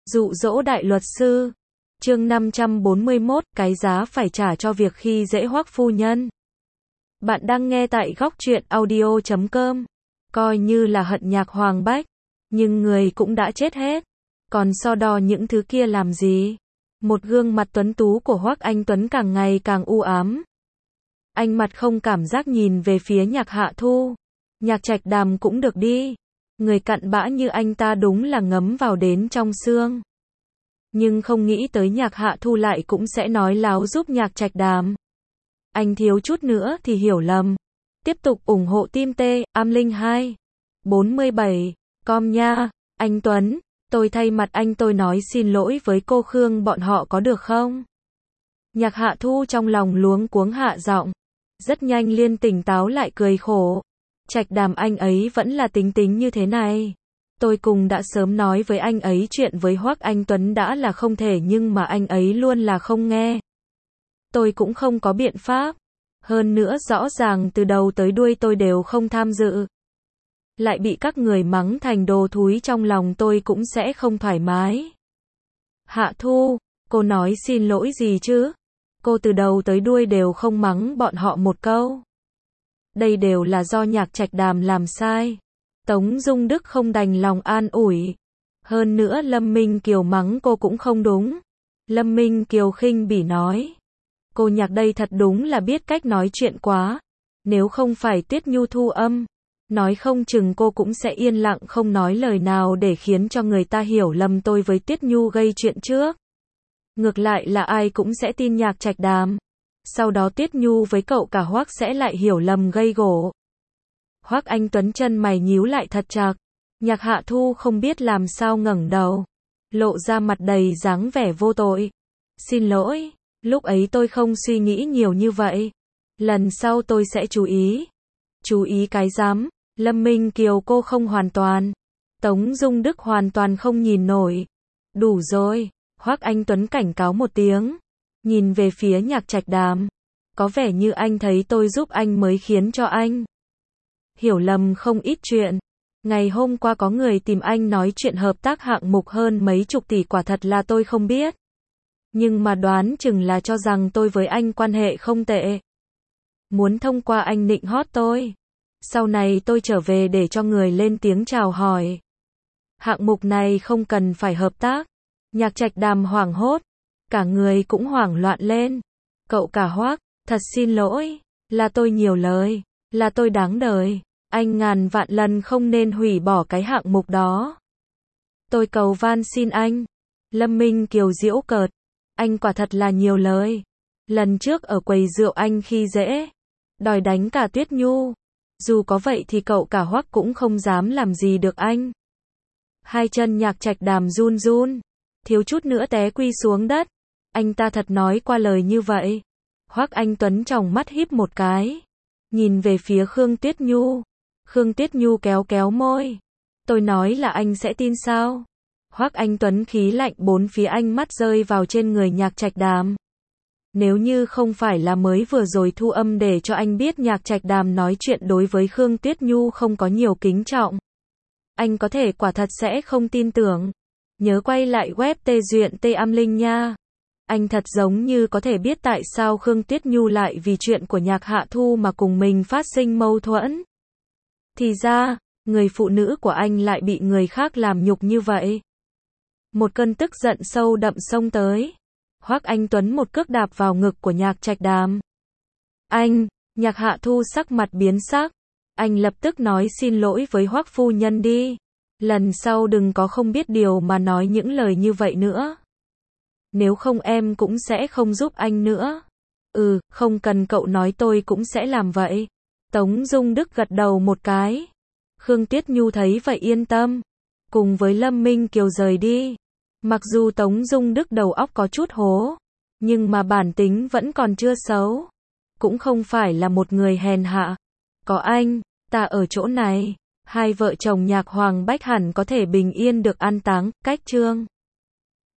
Dụ dỗ đại luật sư. Chương 541, cái giá phải trả cho việc khi dễ Hoắc phu nhân. Bạn đang nghe tại góc truyện audio.com. Coi như là hận Nhạc Hoàng Bách, nhưng người cũng đã chết hết. Còn so đo những thứ kia làm gì? Một gương mặt tuấn tú của Hoắc Anh Tuấn càng ngày càng u ám. Anh mặt không cảm giác nhìn về phía Nhạc Hạ Thu. Nhạc Trạch Đàm cũng được đi. Người cặn bã như anh ta đúng là ngấm vào đến trong xương. Nhưng không nghĩ tới Nhạc Hạ Thu lại cũng sẽ nói láo giúp Nhạc Trạch Đàm. Anh thiếu chút nữa thì hiểu lầm. Tiếp tục ủng hộ team T, Am Linh 2. 47. Com nha, anh Tuấn, tôi thay mặt anh tôi nói xin lỗi với cô Khương bọn họ có được không? Nhạc Hạ Thu trong lòng luống cuống hạ giọng. Rất nhanh liền tỉnh táo lại cười khổ. Trạch Đàm anh ấy vẫn là tính tính như thế này. Tôi cùng đã sớm nói với anh ấy chuyện với Hoắc Anh Tuấn đã là không thể nhưng mà anh ấy luôn là không nghe. Tôi cũng không có biện pháp. Hơn nữa rõ ràng từ đầu tới đuôi tôi đều không tham dự. Lại bị các người mắng thành đồ thúi trong lòng tôi cũng sẽ không thoải mái. Hạ Thu, cô nói xin lỗi gì chứ? Cô từ đầu tới đuôi đều không mắng bọn họ một câu. Đây đều là do Nhạc Trạch Đàm làm sai. Tống Dung Đức không đành lòng an ủi. Hơn nữa Lâm Minh Kiều mắng cô cũng không đúng. Lâm Minh Kiều khinh bỉ nói. Cô Nhạc đây thật đúng là biết cách nói chuyện quá. Nếu không phải Tuyết Nhu thu âm, nói không chừng cô cũng sẽ yên lặng không nói lời nào để khiến cho người ta hiểu lầm tôi với Tuyết Nhu gây chuyện trước. Ngược lại là ai cũng sẽ tin Nhạc Trạch Đàm. Sau đó Tuyết Nhu với cậu cả Hoắc sẽ lại hiểu lầm gây gổ. Hoắc Anh Tuấn chân mày nhíu lại thật chặt. Nhạc Hạ Thu không biết làm sao ngẩng đầu, lộ ra mặt đầy dáng vẻ vô tội. Xin lỗi, lúc ấy tôi không suy nghĩ nhiều như vậy. Lần sau tôi sẽ chú ý. Chú ý cái rắm, Lâm Minh Kiều cô không hoàn toàn. Tống Dung Đức hoàn toàn không nhìn nổi. Đủ rồi, Hoắc Anh Tuấn cảnh cáo một tiếng. Nhìn về phía Nhạc Trạch Đàm. Có vẻ như anh thấy tôi giúp anh mới khiến cho anh hiểu lầm không ít chuyện. Ngày hôm qua có người tìm anh nói chuyện hợp tác hạng mục hơn mấy chục tỷ quả thật là tôi không biết. Nhưng mà đoán chừng là cho rằng tôi với anh quan hệ không tệ. Muốn thông qua anh nịnh hót tôi. Sau này tôi trở về để cho người lên tiếng chào hỏi. Hạng mục này không cần phải hợp tác. Nhạc Trạch Đàm hoảng hốt. Cả người cũng hoảng loạn lên. Cậu cả Hoắc, thật xin lỗi. Là tôi nhiều lời. Là tôi đáng đời. Anh ngàn vạn lần không nên hủy bỏ cái hạng mục đó. Tôi cầu van xin anh. Lâm Minh Kiều giễu cợt. Anh quả thật là nhiều lời. Lần trước ở quầy rượu anh khi dễ. Đòi đánh cả Tuyết Nhu. Dù có vậy thì cậu cả Hoắc cũng không dám làm gì được anh. Hai chân Nhạc Trạch Đàm run run. Thiếu chút nữa té quy xuống đất. Anh ta thật nói qua lời như vậy. Hoắc Anh Tuấn tròng mắt híp một cái. Nhìn về phía Khương Tuyết Nhu. Khương Tuyết Nhu kéo kéo môi. Tôi nói là anh sẽ tin sao? Hoắc Anh Tuấn khí lạnh bốn phía ánh mắt rơi vào trên người Nhạc Trạch Đàm. Nếu như không phải là mới vừa rồi thu âm để cho anh biết Nhạc Trạch Đàm nói chuyện đối với Khương Tuyết Nhu không có nhiều kính trọng. Anh có thể quả thật sẽ không tin tưởng. Nhớ quay lại web tê duyện T Am Linh nha. Anh thật giống như có thể biết tại sao Khương Tuyết Nhu lại vì chuyện của Nhạc Hạ Thu mà cùng mình phát sinh mâu thuẫn. Thì ra, người phụ nữ của anh lại bị người khác làm nhục như vậy. Một cơn tức giận sâu đậm xông tới. Hoắc Anh Tuấn một cước đạp vào ngực của Nhạc Trạch Đàm. Anh, Nhạc Hạ Thu sắc mặt biến sắc. Anh lập tức nói xin lỗi với Hoắc phu nhân đi. Lần sau đừng có không biết điều mà nói những lời như vậy nữa. Nếu không em cũng sẽ không giúp anh nữa. Không cần cậu nói tôi cũng sẽ làm vậy. Tống Dung Đức gật đầu một cái. Khương Tuyết Nhu thấy vậy yên tâm. Cùng với Lâm Minh Kiều rời đi. Mặc dù Tống Dung Đức đầu óc có chút hố. Nhưng mà bản tính vẫn còn chưa xấu. Cũng không phải là một người hèn hạ. Có anh, ta ở chỗ này. Hai vợ chồng Nhạc Hoàng Bách hẳn có thể bình yên được an táng. Cách chương